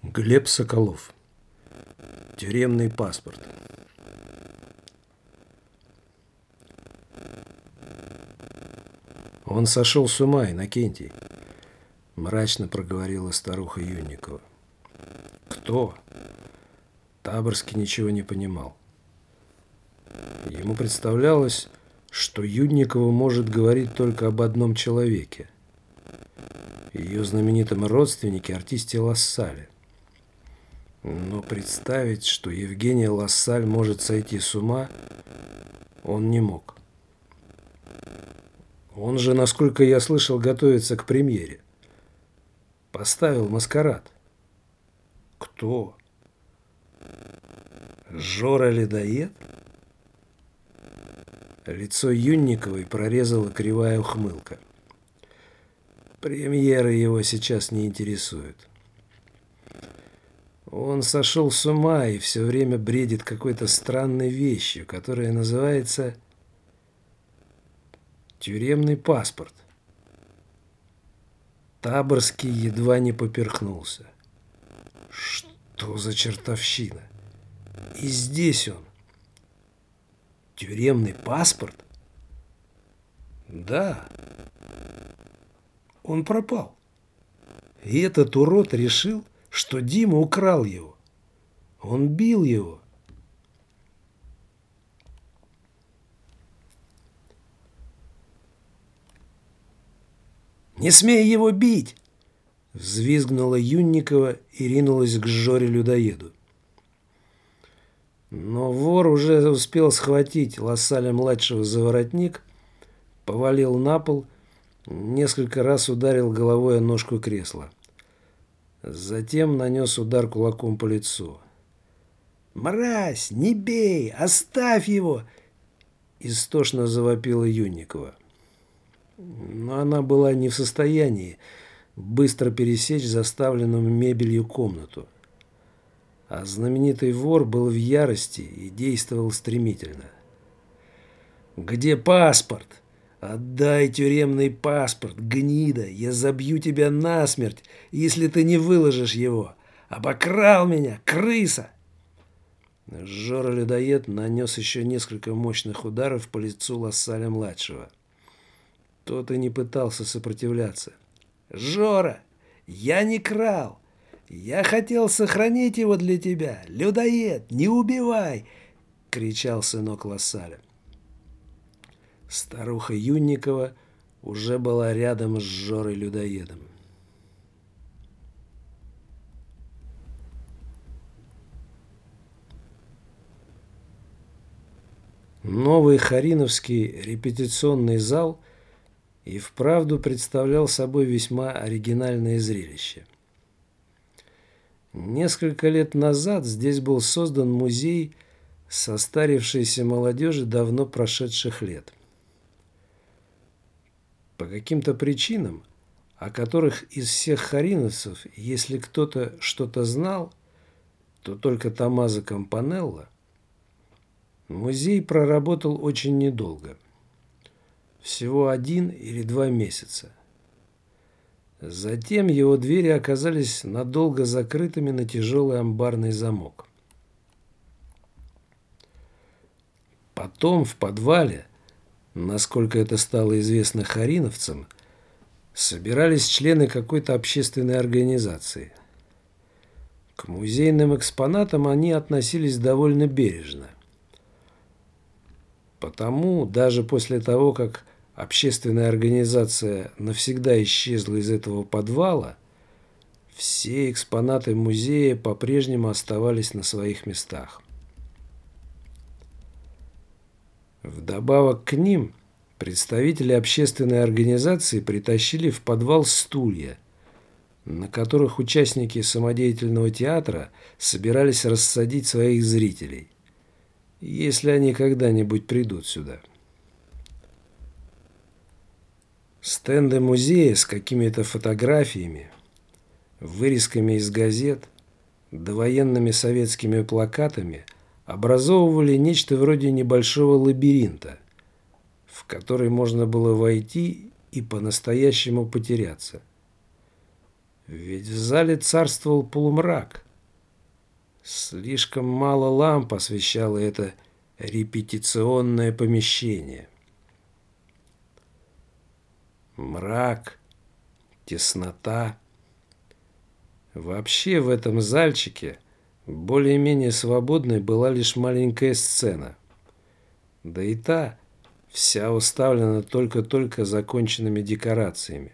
Глеб Соколов. Тюремный паспорт. Он сошел с ума, Иннокентий, мрачно проговорила старуха Юнникова. Кто? Таборский ничего не понимал. Ему представлялось, что Юнникова может говорить только об одном человеке. Ее знаменитом родственнике, артисте Лассале. Но представить, что Евгения Лассаль может сойти с ума, он не мог. Он же, насколько я слышал, готовится к премьере. Поставил «Маскарад». Кто? Жора-людоед? Лицо Юнниковой прорезала кривая ухмылка. Премьеры его сейчас не интересуют. Он сошел с ума и все время бредит какой-то странной вещью, которая называется тюремный паспорт. Таборский едва не поперхнулся. Что за чертовщина? И здесь он. Тюремный паспорт? Да. Он пропал. И этот урод решил, что Дима украл его. Он бил его. «Не смей его бить!» — взвизгнула Юнникова и ринулась к Жоре-людоеду. Но вор уже успел схватить Лассаля-младшего за воротник, повалил на пол, несколько раз ударил головой о ножку кресла. Затем нанес удар кулаком по лицу. «Мразь, не бей! Оставь его!» — истошно завопила Юнникова. Но она была не в состоянии быстро пересечь заставленную мебелью комнату. А знаменитый вор был в ярости и действовал стремительно. «Где паспорт? Отдай тюремный паспорт, гнида! Я забью тебя насмерть, если ты не выложишь его! Обокрал меня, крыса!» Жора-людоед нанес еще несколько мощных ударов по лицу Лассаля-младшего. Тот и не пытался сопротивляться. «Жора, я не крал! Я хотел сохранить его для тебя! Людоед, не убивай!» — кричал сынок Лассаля. Старуха Юнникова уже была рядом с Жорой-людоедом. Новый Хариновский репетиционный зал и вправду представлял собой весьма оригинальное зрелище. Несколько лет назад здесь был создан музей состарившейся молодежи давно прошедших лет. По каким-то причинам, о которых из всех хариновцев, если кто-то что-то знал, то только Томмазо Кампанелло, музей проработал очень недолго. Всего 1 или 2 месяца. Затем его двери оказались надолго закрытыми на тяжелый амбарный замок. Потом в подвале, насколько это стало известно хариновцам, собирались члены какой-то общественной организации. К музейным экспонатам они относились довольно бережно. Потому даже после того, как общественная организация навсегда исчезла из этого подвала, все экспонаты музея по-прежнему оставались на своих местах. Вдобавок к ним представители общественной организации притащили в подвал стулья, на которых участники самодеятельного театра собирались рассадить своих зрителей, если они когда-нибудь придут сюда. Стенды музея с какими-то фотографиями, вырезками из газет, довоенными советскими плакатами образовывали нечто вроде небольшого лабиринта, в который можно было войти и по-настоящему потеряться. Ведь в зале царствовал полумрак. Слишком мало ламп освещало это репетиционное помещение. Мрак, теснота. Вообще в этом зальчике более-менее свободной была лишь маленькая сцена. Да и та вся уставлена только-только законченными декорациями.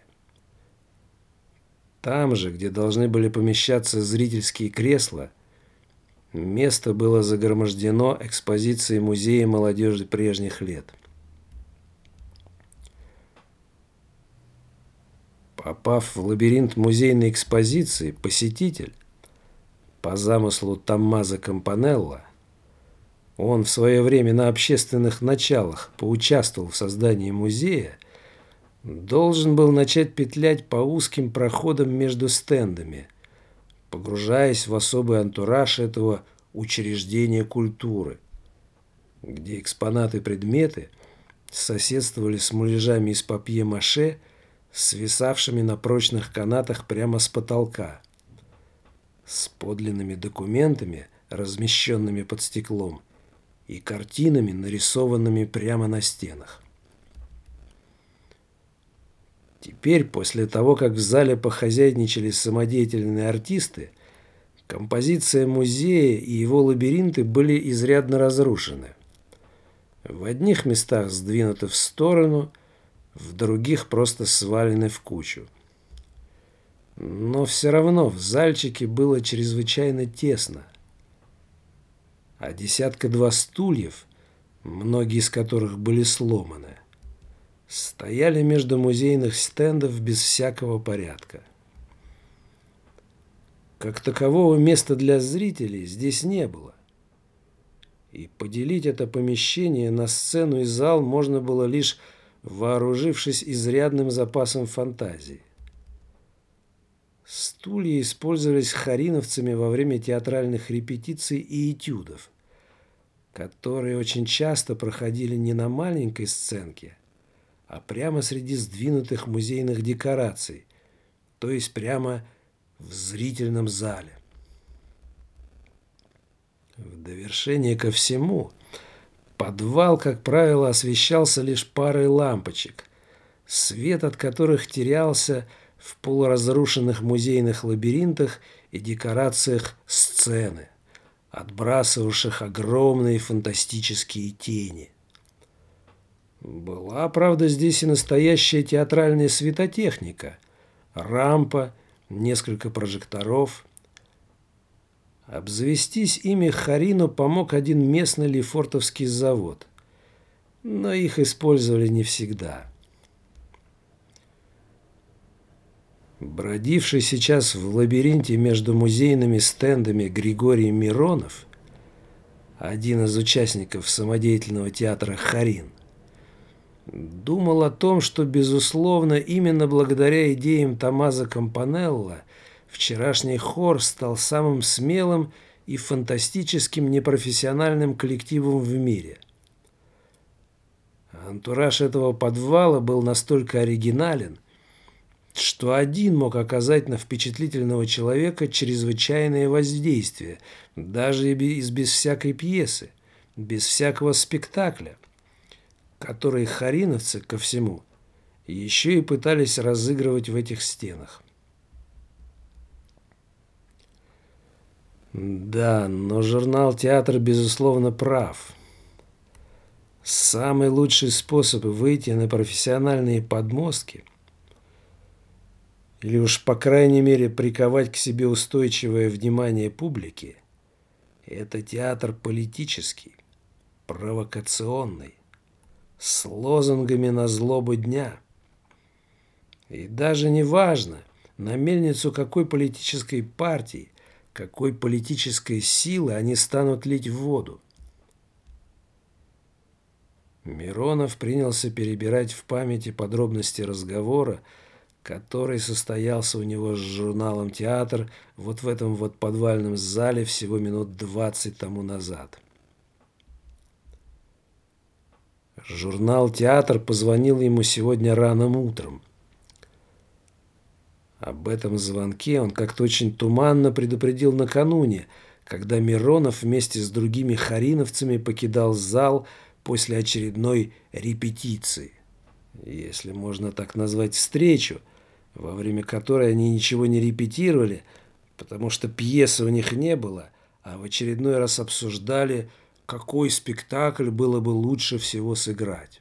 Там же, где должны были помещаться зрительские кресла, место было загромождено экспозицией музея молодежи прежних лет. Попав в лабиринт музейной экспозиции, посетитель, по замыслу Томмазо Кампанелло, он в свое время на общественных началах поучаствовал в создании музея, должен был начать петлять по узким проходам между стендами, погружаясь в особый антураж этого учреждения культуры, где экспонаты и предметы соседствовали с муляжами из папье-маше, свисавшими на прочных канатах прямо с потолка, с подлинными документами, размещенными под стеклом, и картинами, нарисованными прямо на стенах. Теперь, после того, как в зале похозяйничали самодеятельные артисты, композиция музея и его лабиринты были изрядно разрушены. В одних местах сдвинуты в сторону, в других просто свалены в кучу. Но все равно в зальчике было чрезвычайно тесно. А десятка-два стульев, многие из которых были сломаны, стояли между музейных стендов без всякого порядка. Как такового места для зрителей здесь не было. И поделить это помещение на сцену и зал можно было лишь вооружившись изрядным запасом фантазии. Стулья использовались хариновцами во время театральных репетиций и этюдов, которые очень часто проходили не на маленькой сценке, а прямо среди сдвинутых музейных декораций, то есть прямо в зрительном зале. В довершение ко всему, подвал, как правило, освещался лишь парой лампочек, свет от которых терялся в полуразрушенных музейных лабиринтах и декорациях сцены, отбрасывавших огромные фантастические тени. Была, правда, здесь и настоящая театральная светотехника, рампа, несколько прожекторов. Обзавестись ими Харину помог один местный лефортовский завод, но их использовали не всегда. Бродивший сейчас в лабиринте между музейными стендами Григорий Миронов, один из участников самодеятельного театра «Харин», думал о том, что, безусловно, именно благодаря идеям Томмазо Кампанелло вчерашний хор стал самым смелым и фантастическим непрофессиональным коллективом в мире. Антураж этого подвала был настолько оригинален, что один мог оказать на впечатлительного человека чрезвычайное воздействие, даже и без всякой пьесы, без всякого спектакля, который хариновцы, ко всему, еще и пытались разыгрывать в этих стенах. Да, но журнал «Театр» безусловно прав. Самый лучший способ выйти на профессиональные подмостки, или уж по крайней мере приковать к себе устойчивое внимание публики, это театр политический, провокационный, с лозунгами на злобу дня. И даже не важно, на мельницу какой политической партии, какой политической силы они станут лить в воду. Миронов принялся перебирать в памяти подробности разговора, который состоялся у него с журналом «Театр» вот в этом вот подвальном зале всего минут 20 тому назад. Журнал «Театр» позвонил ему сегодня ранним утром. Об этом звонке он как-то очень туманно предупредил накануне, когда Миронов вместе с другими хариновцами покидал зал после очередной репетиции, если можно так назвать встречу, во время которой они ничего не репетировали, потому что пьесы у них не было, а в очередной раз обсуждали, какой спектакль было бы лучше всего сыграть.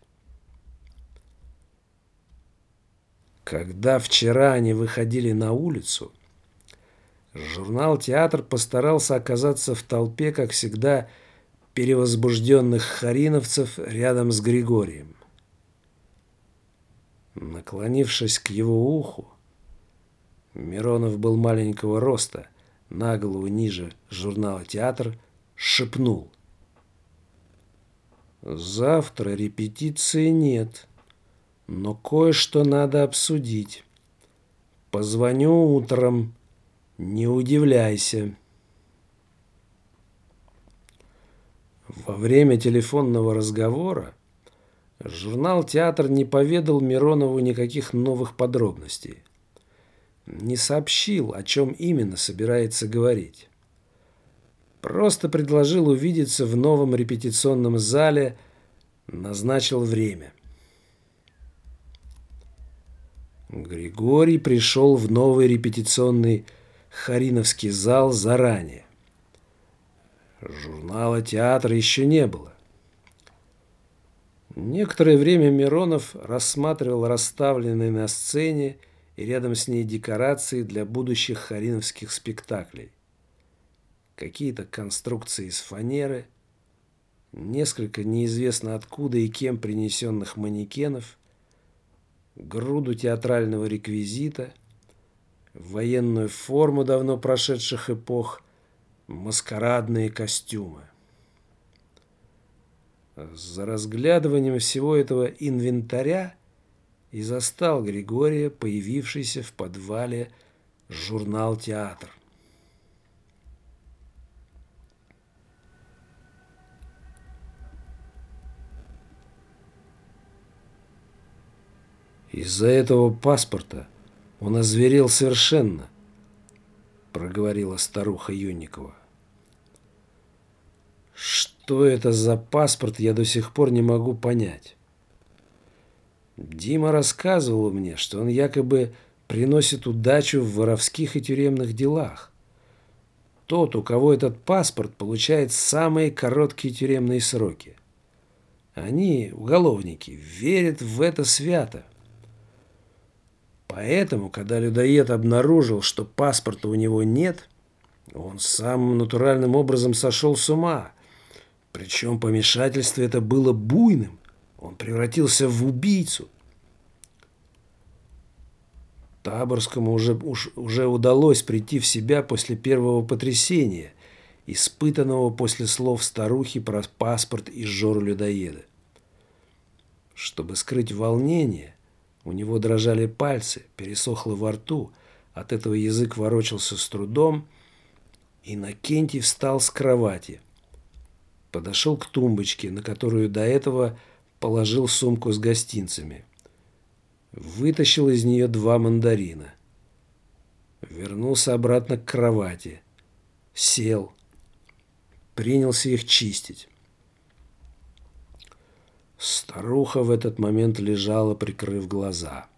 Когда вчера они выходили на улицу, журнал «Театр» постарался оказаться в толпе, как всегда, перевозбужденных хариновцев рядом с Григорием. Наклонившись к его уху, Миронов был маленького роста, на голову ниже журнала «Театр», шепнул: «Завтра репетиции нет, но кое-что надо обсудить. Позвоню утром, не удивляйся». Во время телефонного разговора журнал «Театр» не поведал Миронову никаких новых подробностей. Не сообщил, о чем именно собирается говорить. Просто предложил увидеться в новом репетиционном зале, назначил время. Григорий пришел в новый репетиционный хариновский зал заранее. Журнала «Театр» еще не было. Некоторое время Миронов рассматривал расставленные на сцене и рядом с ней декорации для будущих хариновских спектаклей. Какие-то конструкции из фанеры, несколько неизвестно откуда и кем принесенных манекенов, груду театрального реквизита, военную форму давно прошедших эпох, маскарадные костюмы. За разглядыванием всего этого инвентаря и застал Григория, появившийся в подвале журнал «Театр». «Из-за этого паспорта он озверел совершенно», — проговорила старуха Юнникова. «Что это за паспорт, я до сих пор не могу понять. Дима рассказывал мне, что он якобы приносит удачу в воровских и тюремных делах. Тот, у кого этот паспорт, получает самые короткие тюремные сроки. Они, уголовники, верят в это свято. Поэтому, когда людоед обнаружил, что паспорта у него нет, он самым натуральным образом сошел с ума. Причем помешательство это было буйным. Он превратился в убийцу. Таборскому уже удалось прийти в себя после первого потрясения, испытанного после слов старухи про паспорт и Жору-людоеда. Чтобы скрыть волнение, у него дрожали пальцы, пересохло во рту, от этого язык ворочался с трудом, Иннокентий встал с кровати. Подошел к тумбочке, на которую до этого положил сумку с гостинцами. Вытащил из нее 2 мандарина. Вернулся обратно к кровати. Сел. Принялся их чистить. Старуха в этот момент лежала, прикрыв глаза.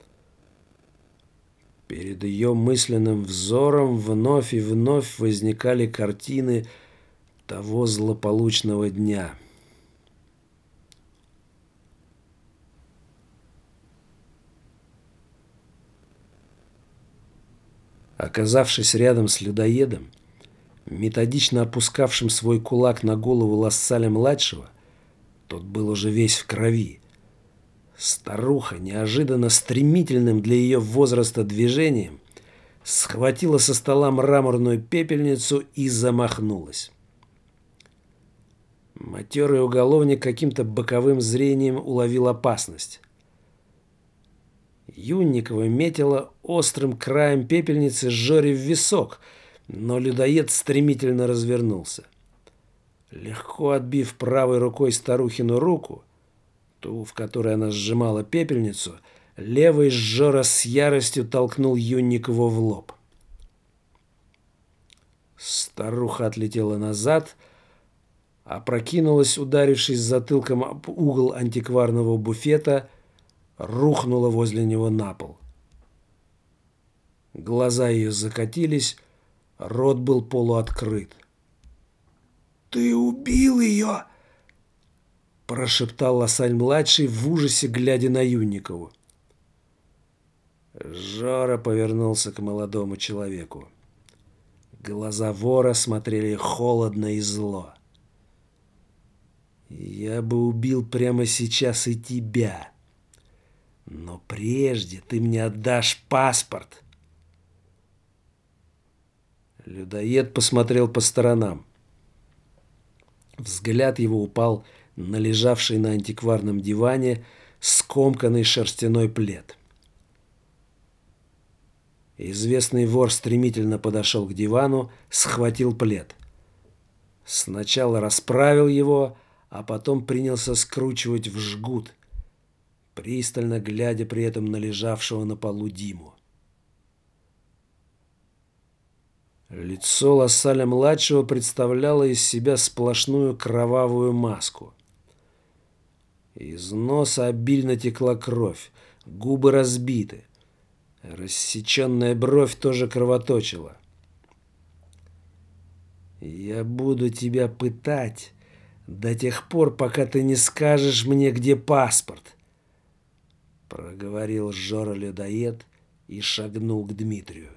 Перед ее мысленным взором вновь и вновь возникали картины того злополучного дня. Оказавшись рядом с людоедом, методично опускавшим свой кулак на голову Лассаля-младшего, тот был уже весь в крови. Старуха, неожиданно стремительным для ее возраста движением, схватила со стола мраморную пепельницу и замахнулась. Матерый уголовник каким-то боковым зрением уловил опасность. Юнникова метила острым краем пепельницы Жоре в висок, но людоед стремительно развернулся. Легко отбив правой рукой старухину руку, ту, в которой она сжимала пепельницу, левый Жора с яростью толкнул Юнникову в лоб. Старуха отлетела назад, опрокинулась, ударившись затылком об угол антикварного буфета, рухнула возле него на пол. Глаза ее закатились, рот был полуоткрыт. «Ты убил ее!» – прошептал Лассаль-младший в ужасе, глядя на Юнникову. Жора повернулся к молодому человеку. Глаза вора смотрели холодно и зло. «Я бы убил прямо сейчас и тебя. Но прежде ты мне отдашь паспорт». Людоед посмотрел по сторонам. Взгляд его упал на лежавший на антикварном диване скомканный шерстяной плед. Известный вор стремительно подошел к дивану, схватил плед. Сначала расправил его, а потом принялся скручивать в жгут, пристально глядя при этом на лежавшего на полу Диму. Лицо Лассаля-младшего представляло из себя сплошную кровавую маску. Из носа обильно текла кровь, губы разбиты. Рассеченная бровь тоже кровоточила. «Я буду тебя пытать до тех пор, пока ты не скажешь мне, где паспорт», — проговорил Жора-людоед и шагнул к Дмитрию.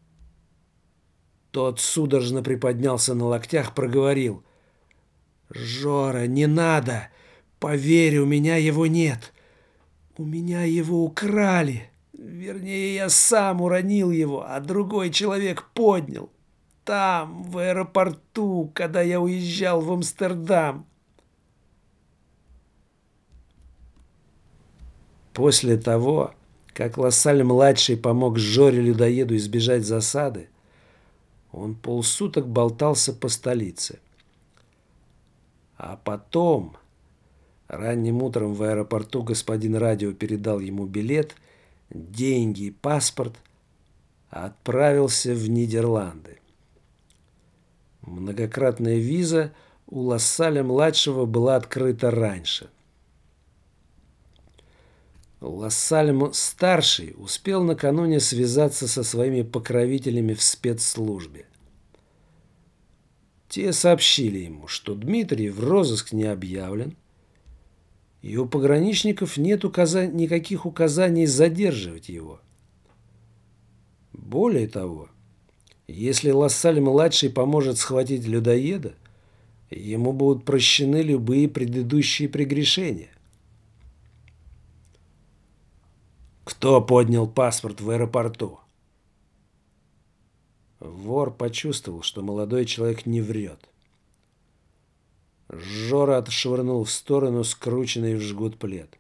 Тот судорожно приподнялся на локтях, проговорил: «Жора, не надо! Поверь, у меня его нет. У меня его украли. Вернее, я сам уронил его, а другой человек поднял. Там, в аэропорту, когда я уезжал в Амстердам». После того, как Лассаль-младший помог Жоре-людоеду избежать засады, он полсуток болтался по столице. А потом, ранним утром в аэропорту господин Радио передал ему билет, деньги и паспорт, отправился в Нидерланды. Многократная виза у Лассаля-младшего была открыта раньше. Лассаль-старший успел накануне связаться со своими покровителями в спецслужбе. Те сообщили ему, что Дмитрий в розыск не объявлен, и у пограничников нет никаких указаний задерживать его. Более того, если Лассаль-младший поможет схватить людоеда, ему будут прощены любые предыдущие прегрешения. «Кто поднял паспорт в аэропорту?» Вор почувствовал, что молодой человек не врет. Жора отшвырнул в сторону скрученный в жгут плед.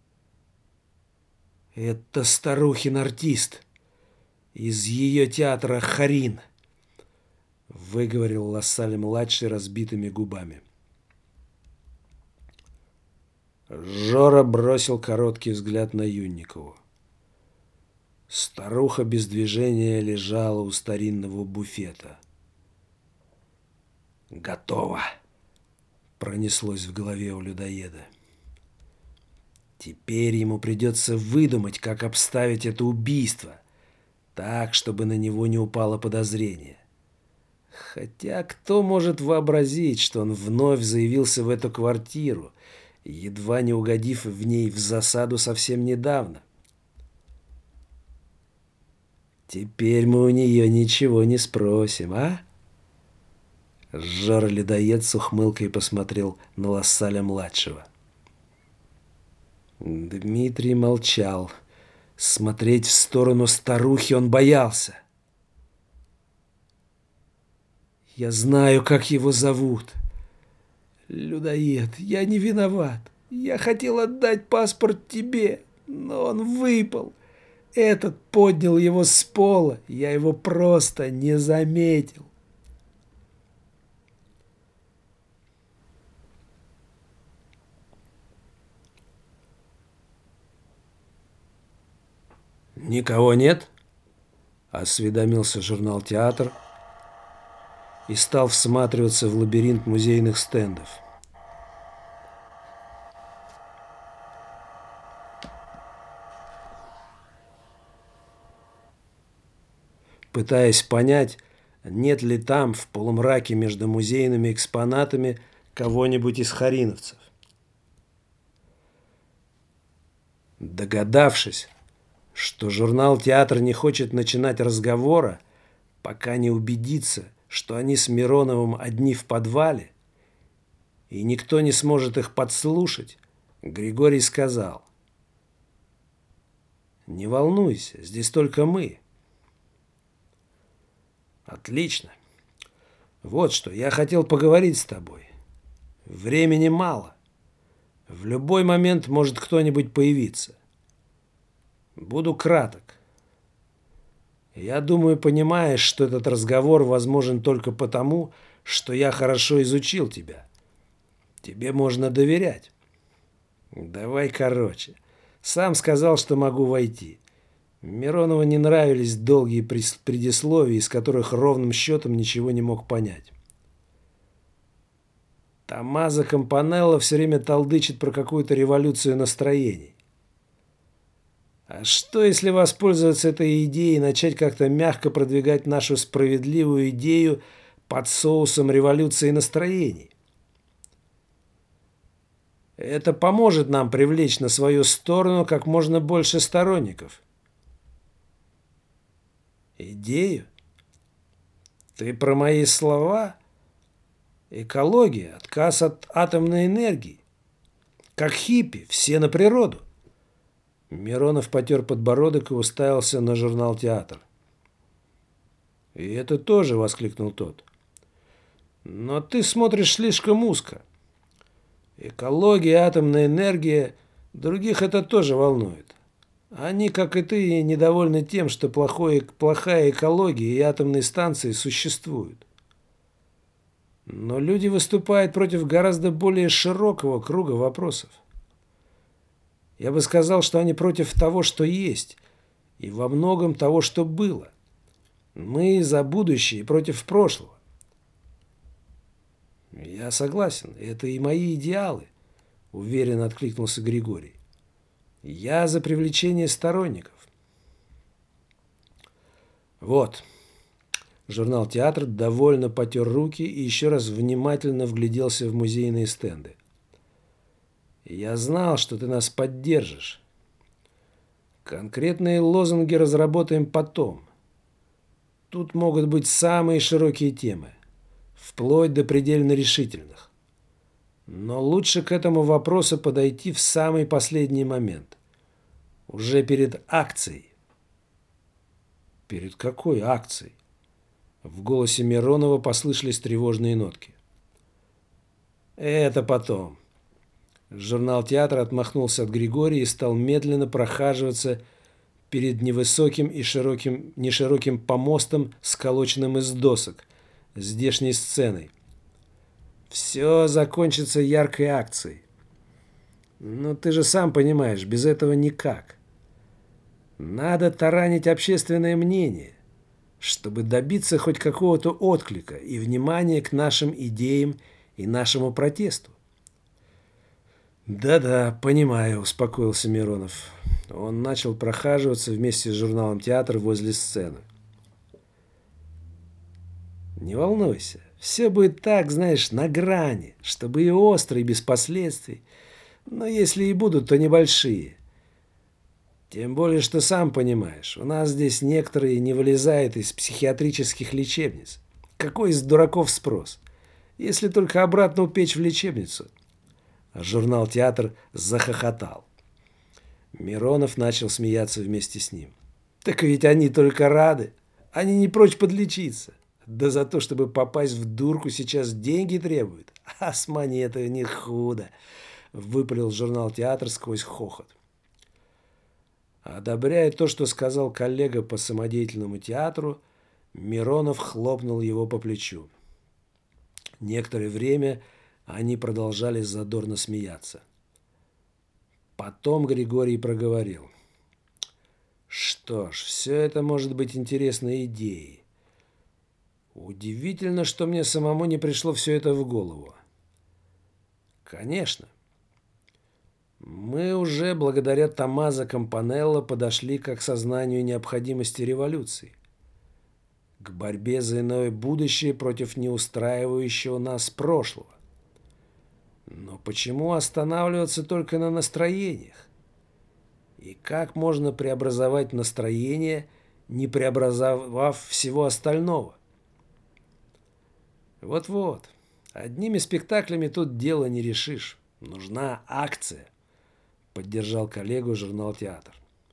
«Это старухин артист. Из ее театра Харин», — выговорил Лассаль-младший разбитыми губами. Жора бросил короткий взгляд на Юнникову. Старуха без движения лежала у старинного буфета. «Готово!» — пронеслось в голове у людоеда. Теперь ему придется выдумать, как обставить это убийство, так, чтобы на него не упало подозрение. Хотя кто может вообразить, что он вновь заявился в эту квартиру, едва не угодив в ней в засаду совсем недавно? Теперь мы у нее ничего не спросим, а? Жора-людоед с ухмылкой посмотрел на Лассаля-младшего. Дмитрий молчал. Смотреть в сторону старухи он боялся. «Я знаю, как его зовут. Людоед, я не виноват. Я хотел отдать паспорт тебе, но он выпал. Этот поднял его с пола, я его просто не заметил». «Никого нет?» – осведомился журнал «Театр» и стал всматриваться в лабиринт музейных стендов. Пытаясь понять, нет ли там, в полумраке между музейными экспонатами, кого-нибудь из хариновцев. Догадавшись, что журнал «Театр» не хочет начинать разговора, пока не убедится, что они с Мироновым одни в подвале, и никто не сможет их подслушать, Григорий сказал: «Не волнуйся, здесь только мы». «Отлично. Вот что, я хотел поговорить с тобой. Времени мало. В любой момент может кто-нибудь появиться. Буду краток. Я думаю, понимаешь, что этот разговор возможен только потому, что я хорошо изучил тебя. Тебе можно доверять. Давай короче. Сам сказал, что могу войти». Миронову не нравились долгие предисловия, из которых ровным счетом ничего не мог понять. Томмазо Кампанелло все время толдычит про какую-то революцию настроений. А что, если воспользоваться этой идеей и начать как-то мягко продвигать нашу справедливую идею под соусом революции настроений? Это поможет нам привлечь на свою сторону как можно больше сторонников. Идею? Ты про мои слова? Экология, отказ от атомной энергии. Как хиппи, все на природу. Миронов потер подбородок и уставился на журнал «Театр». «И это тоже», — воскликнул тот. «Но ты смотришь слишком узко. Экология, атомная энергия, других это тоже волнует. Они, как и ты, недовольны тем, что плохая экология и атомные станции существуют. Но люди выступают против гораздо более широкого круга вопросов. Я бы сказал, что они против того, что есть, и во многом того, что было. Мы за будущее против прошлого». «Я согласен, это и мои идеалы», — уверенно откликнулся Григорий. «Я за привлечение сторонников». Вот. Журнал «Театр» довольно потер руки и еще раз внимательно вгляделся в музейные стенды. «Я знал, что ты нас поддержишь. Конкретные лозунги разработаем потом. Тут могут быть самые широкие темы, вплоть до предельно решительных. Но лучше к этому вопросу подойти в самый последний момент, уже перед акцией». «Перед какой акцией?» В голосе Миронова послышались тревожные нотки. «Это потом». Журнал «Театр» отмахнулся от Григория и стал медленно прохаживаться перед невысоким и нешироким помостом, сколоченным из досок, здешней сценой. «Все закончится яркой акцией. Но ты же сам понимаешь, без этого никак. Надо таранить общественное мнение, чтобы добиться хоть какого-то отклика и внимания к нашим идеям и нашему протесту». «Да-да, понимаю», — успокоился Миронов. Он начал прохаживаться вместе с журналом «Театр» возле сцены. «Не волнуйся, все будет так, знаешь, на грани, чтобы и остро, и без последствий. Но если и будут, то небольшие. Тем более, что сам понимаешь, у нас здесь некоторые не вылезают из психиатрических лечебниц. Какой из дураков спрос? Если только обратно упечь в лечебницу». Журнал «Театр» захохотал. Миронов начал смеяться вместе с ним. «Так ведь они только рады. Они не прочь подлечиться. Да за то, чтобы попасть в дурку, сейчас деньги требуют. А с монетой не худо», — выпалил журнал «Театр» сквозь хохот. Одобряя то, что сказал коллега по самодеятельному театру, Миронов хлопнул его по плечу. Некоторое время они продолжали задорно смеяться. Потом Григорий проговорил. Что ж, все это может быть интересной идеей. Удивительно, что мне самому не пришло все это в голову. Конечно. Мы уже благодаря Томмазо Кампанелло подошли к осознанию необходимости революции, к борьбе за иное будущее против неустраивающего нас прошлого. Но почему останавливаться только на настроениях? И как можно преобразовать настроение, не преобразовав всего остального? Вот-вот, одними спектаклями тут дело не решишь. Нужна акция, поддержал коллегу журнал «Театр».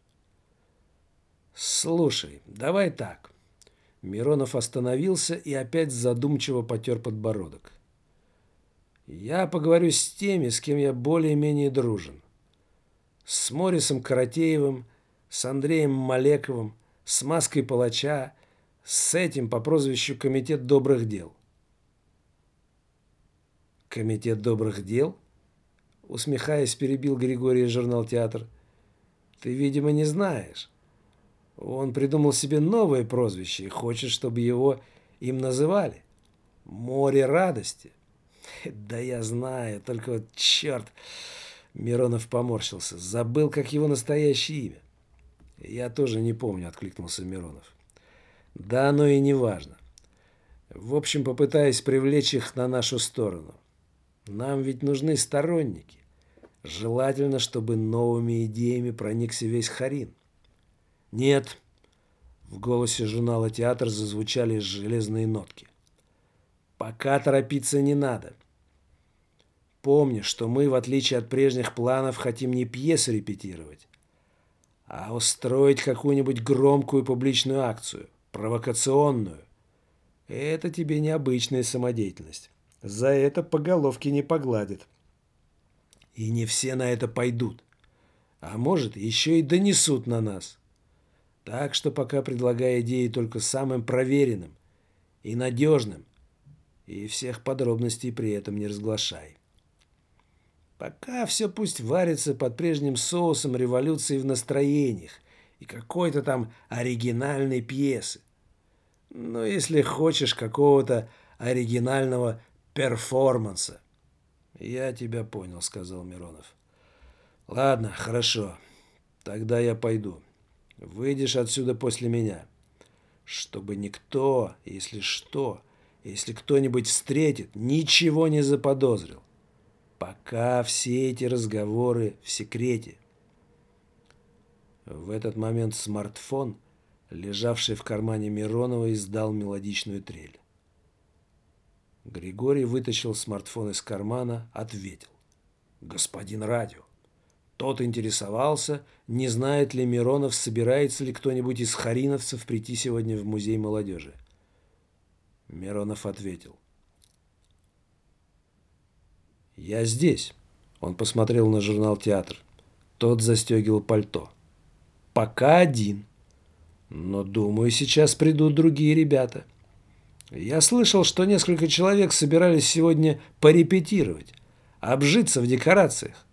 Слушай, давай так. Миронов остановился и опять задумчиво потер подбородок. Я поговорю с теми, с кем я более-менее дружен. С Морисом Каратеевым, с Андреем Малековым, с Маской Палача, с этим по прозвищу Комитет добрых дел. Комитет добрых дел? Усмехаясь, перебил Григорий журнал «Театр». Ты, видимо, не знаешь. Он придумал себе новое прозвище и хочет, чтобы его им называли. Море радости. Да я знаю, только вот черт. Миронов поморщился. Забыл, как его настоящее имя. Я тоже не помню, откликнулся Миронов. Да оно и не важно. В общем, попытаюсь привлечь их на нашу сторону. Нам ведь нужны сторонники. Желательно, чтобы новыми идеями проникся весь Харин. Нет. В голосе журнала «Театр» зазвучали железные нотки. Пока торопиться не надо. Помни, что мы, в отличие от прежних планов, хотим не пьесу репетировать, а устроить какую-нибудь громкую публичную акцию, провокационную. Это тебе необычная самодеятельность. За это по головке не погладят. И не все на это пойдут. А может, еще и донесут на нас. Так что пока предлагай идеи только самым проверенным и надежным, и всех подробностей при этом не разглашай. Пока все пусть варится под прежним соусом революции в настроениях и какой-то там оригинальной пьесы. Но если хочешь какого-то оригинального перформанса. Я тебя понял, сказал Миронов. Ладно, хорошо. Тогда я пойду. Выйдешь отсюда после меня. Чтобы никто, если что, если кто-нибудь встретит, ничего не заподозрил. Пока все эти разговоры в секрете. В этот момент смартфон, лежавший в кармане Миронова, издал мелодичную трель. Григорий вытащил смартфон из кармана, ответил. Господин радио. Тот интересовался, не знает ли Миронов, собирается ли кто-нибудь из хариновцев прийти сегодня в музей молодежи. Миронов ответил. «Я здесь». Он посмотрел на журнал «Театр». Тот застегивал пальто. «Пока один. Но, думаю, сейчас придут другие ребята. Я слышал, что несколько человек собирались сегодня порепетировать, обжиться в декорациях».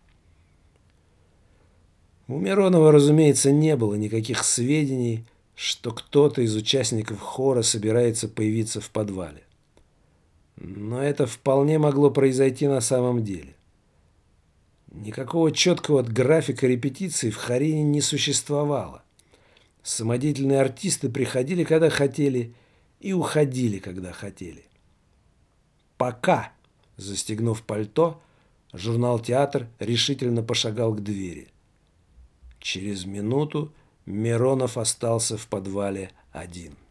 У Миронова, разумеется, не было никаких сведений, что кто-то из участников хора собирается появиться в подвале. Но это вполне могло произойти на самом деле. Никакого четкого графика репетиций в Харине не существовало. Самодеятельные артисты приходили, когда хотели, и уходили, когда хотели. Пока, застегнув пальто, журнал «Театр» решительно пошагал к двери. Через минуту Миронов остался в подвале один.